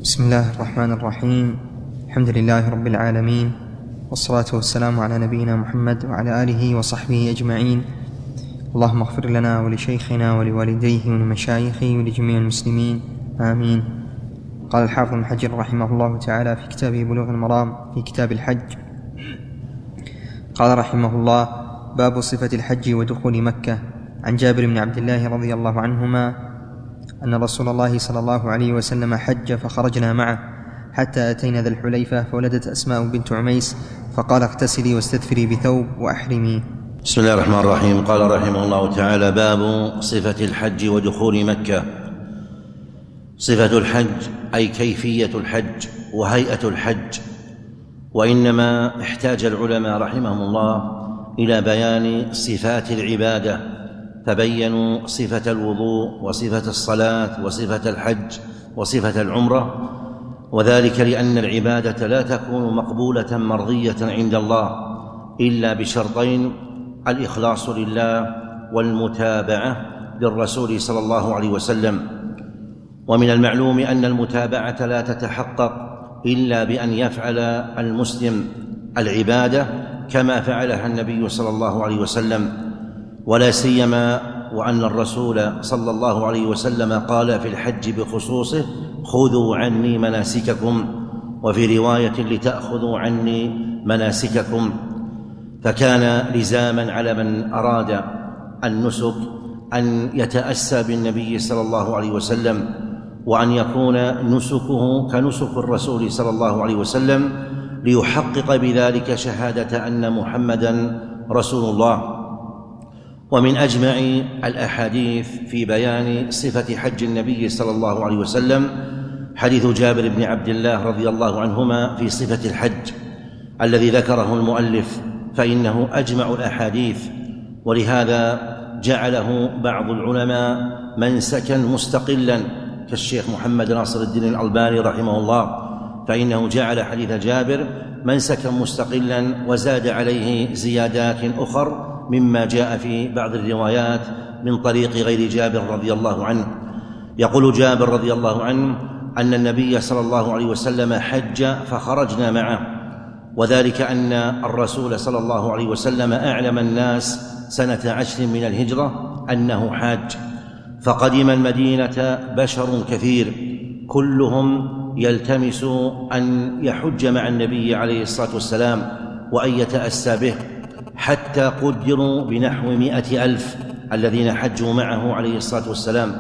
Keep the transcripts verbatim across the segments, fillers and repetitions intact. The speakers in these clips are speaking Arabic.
بسم الله الرحمن الرحيم. الحمد لله رب العالمين، والصلاة والسلام على نبينا محمد وعلى آله وصحبه أجمعين. اللهم اغفر لنا ولشيخنا ولوالديه ولمشايخه ولجميع المسلمين، آمين. قال الحافظ ابن حجر رحمه الله تعالى في كتابه بلوغ المرام في كتاب الحج، قال رحمه الله: باب صفة الحج ودخول مكة. عن جابر بن عبد الله رضي الله عنهما أن رسول الله صلى الله عليه وسلم حج فخرجنا معه حتى أتينا ذا الحليفة فولدت أسماء بنت عميس فقال: اغتسلي واستدفري بثوب وأحرمي. بسم الله الرحمن الرحيم. قال رحمه الله تعالى: باب صفة الحج ودخول مكة. صفة الحج أي كيفية الحج وهيئة الحج، وإنما احتاج العلماء رحمهم الله إلى بيان صفات العبادة، فبينوا صفة الوضوء وصفة الصلاة وصفة الحج وصفة العمرة، وذلك لأن العبادة لا تكون مقبولة مرضية عند الله إلا بشرطين: الإخلاص لله والمتابعة للرسول صلى الله عليه وسلم. ومن المعلوم أن المتابعة لا تتحقق إلا بأن يفعل المسلم العبادة كما فعلها النبي صلى الله عليه وسلم، ولا سيما وأن الرسول صلى الله عليه وسلم قال في الحج بخصوصه: خذوا عني مناسككم، وفي رواية: لتأخذوا عني مناسككم. فكان لزاما على من أراد النسك أن يتأسى بالنبي صلى الله عليه وسلم، وأن يكون نسكه كنسك الرسول صلى الله عليه وسلم، ليحقق بذلك شهادة أن محمدًا رسول الله. ومن أجمع الأحاديث في بيان صفة حج النبي صلى الله عليه وسلم حديث جابر بن عبد الله رضي الله عنهما في صفة الحج الذي ذكره المؤلف، فإنه أجمع الأحاديث، ولهذا جعله بعض العلماء منسكا مستقلا كالشيخ محمد ناصر الدين الألباني رحمه الله، فإنه جعل حديث جابر منسكا مستقلا وزاد عليه زيادات أخر مما جاء في بعض الروايات من طريق غير جابر رضي الله عنه. يقول جابر رضي الله عنه أن النبي صلى الله عليه وسلم حج فخرجنا معه، وذلك أن الرسول صلى الله عليه وسلم أعلم الناس سنة عشر من الهجرة أنه حاج، فقدم المدينة بشر كثير كلهم يلتمس أن يحج مع النبي عليه الصلاة والسلام وأن يتأسى به، حتى قدروا بنحو مئة ألف الذين حجوا معه عليه الصلاة والسلام.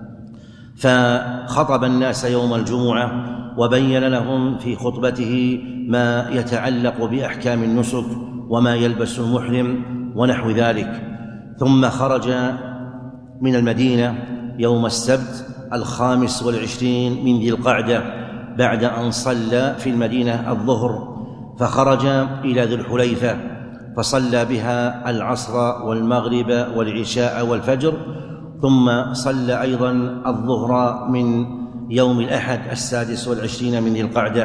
فخطب الناس يوم الجمعة وبين لهم في خطبته ما يتعلق بأحكام النسك وما يلبس المحرم ونحو ذلك، ثم خرج من المدينة يوم السبت الخامس والعشرين من ذي القعدة بعد أن صلى في المدينة الظهر، فخرج إلى ذي الحليفة فصلى بها العصر والمغرب والعشاء والفجر، ثم صلى أيضا الظهر من يوم الأحد السادس والعشرين من ذي القعدة.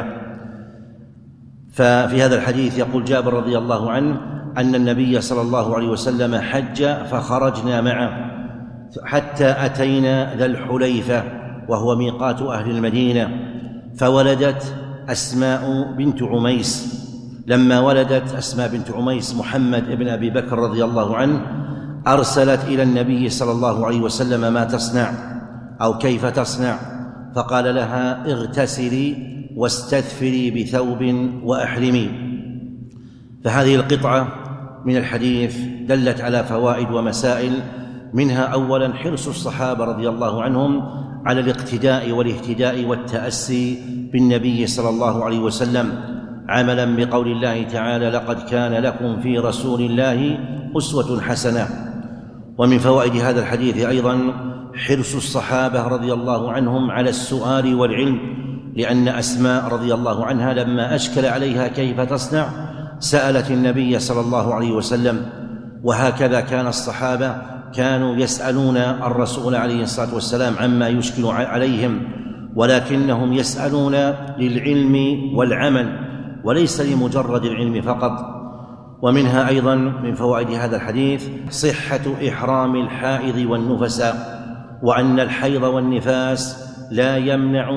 ففي هذا الحديث يقول جابر رضي الله عنه أن النبي صلى الله عليه وسلم حج فخرجنا معه حتى أتينا ذا الحليفة وهو ميقات أهل المدينة، فولدت أسماء بنت عميس. لما ولدت أسماء بنت عميس محمد بن أبي بكر رضي الله عنه أرسلت إلى النبي صلى الله عليه وسلم ما تصنع أو كيف تصنع، فقال لها: اغتسلي واستدفري بثوب وأحرمي. فهذه القطعة من الحديث دلت على فوائد ومسائل، منها أولا حرص الصحابة رضي الله عنهم على الاقتداء والاهتداء والتأسي بالنبي صلى الله عليه وسلم، عملا بقول الله تعالى: لقد كان لكم في رسول الله أسوة حسنة. ومن فوائد هذا الحديث أيضا حرص الصحابة رضي الله عنهم على السؤال والعلم، لأن أسماء رضي الله عنها لما أشكل عليها كيف تصنع سألت النبي صلى الله عليه وسلم، وهكذا كان الصحابة كانوا يسألون الرسول عليه الصلاة والسلام عما يشكل عليهم، ولكنهم يسألون للعلم والعمل وليس لمجرد العلم فقط. ومنها أيضا من فوائد هذا الحديث صحة إحرام الحائض والنفساء، وأن الحيض والنفاس لا يمنع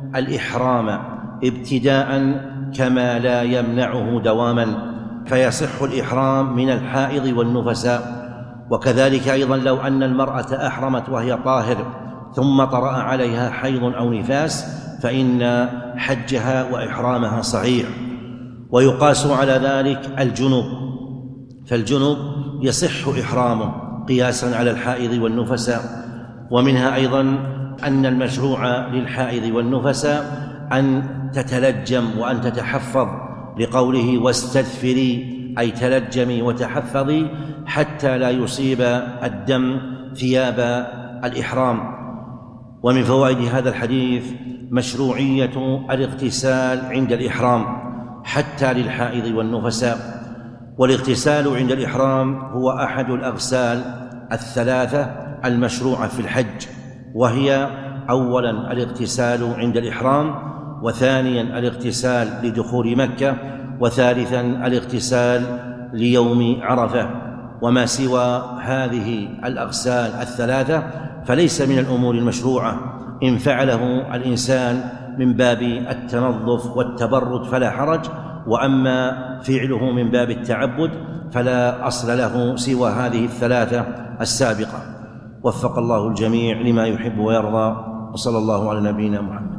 الإحرام ابتداء كما لا يمنعه دواما، فيصح الإحرام من الحائض والنفساء. وكذلك أيضا لو أن المرأة أحرمت وهي طاهر ثم طرأ عليها حيض أو نفاس فإن حجها وإحرامها صحيح. ويقاس على ذلك الجنوب، فالجنوب يصح إحرامه قياسا على الحائض والنفساء. ومنها أيضا أن المشروع للحائض والنفساء أن تتلجم وأن تتحفظ، لقوله واستدفري، أي تلجمي وتحفظي حتى لا يصيب الدم ثياب الإحرام. ومن فوائد هذا الحديث مشروعية الاغتسال عند الإحرام حتى للحائض والنفساء. والاغتسال عند الإحرام هو أحد الأغسال الثلاثة المشروعة في الحج، وهي أولا الاغتسال عند الإحرام، وثانيا الاغتسال لدخول مكة، وثالثا الاغتسال ليوم عرفة. وما سوى هذه الأغسال الثلاثة فليس من الأمور المشروعة، إن فعله الإنسان من باب التنظف والتبرد فلا حرج، وأما فعله من باب التعبد فلا أصل له سوى هذه الثلاثة السابقة. وفق الله الجميع لما يحب ويرضى، وصلى الله على نبينا محمد.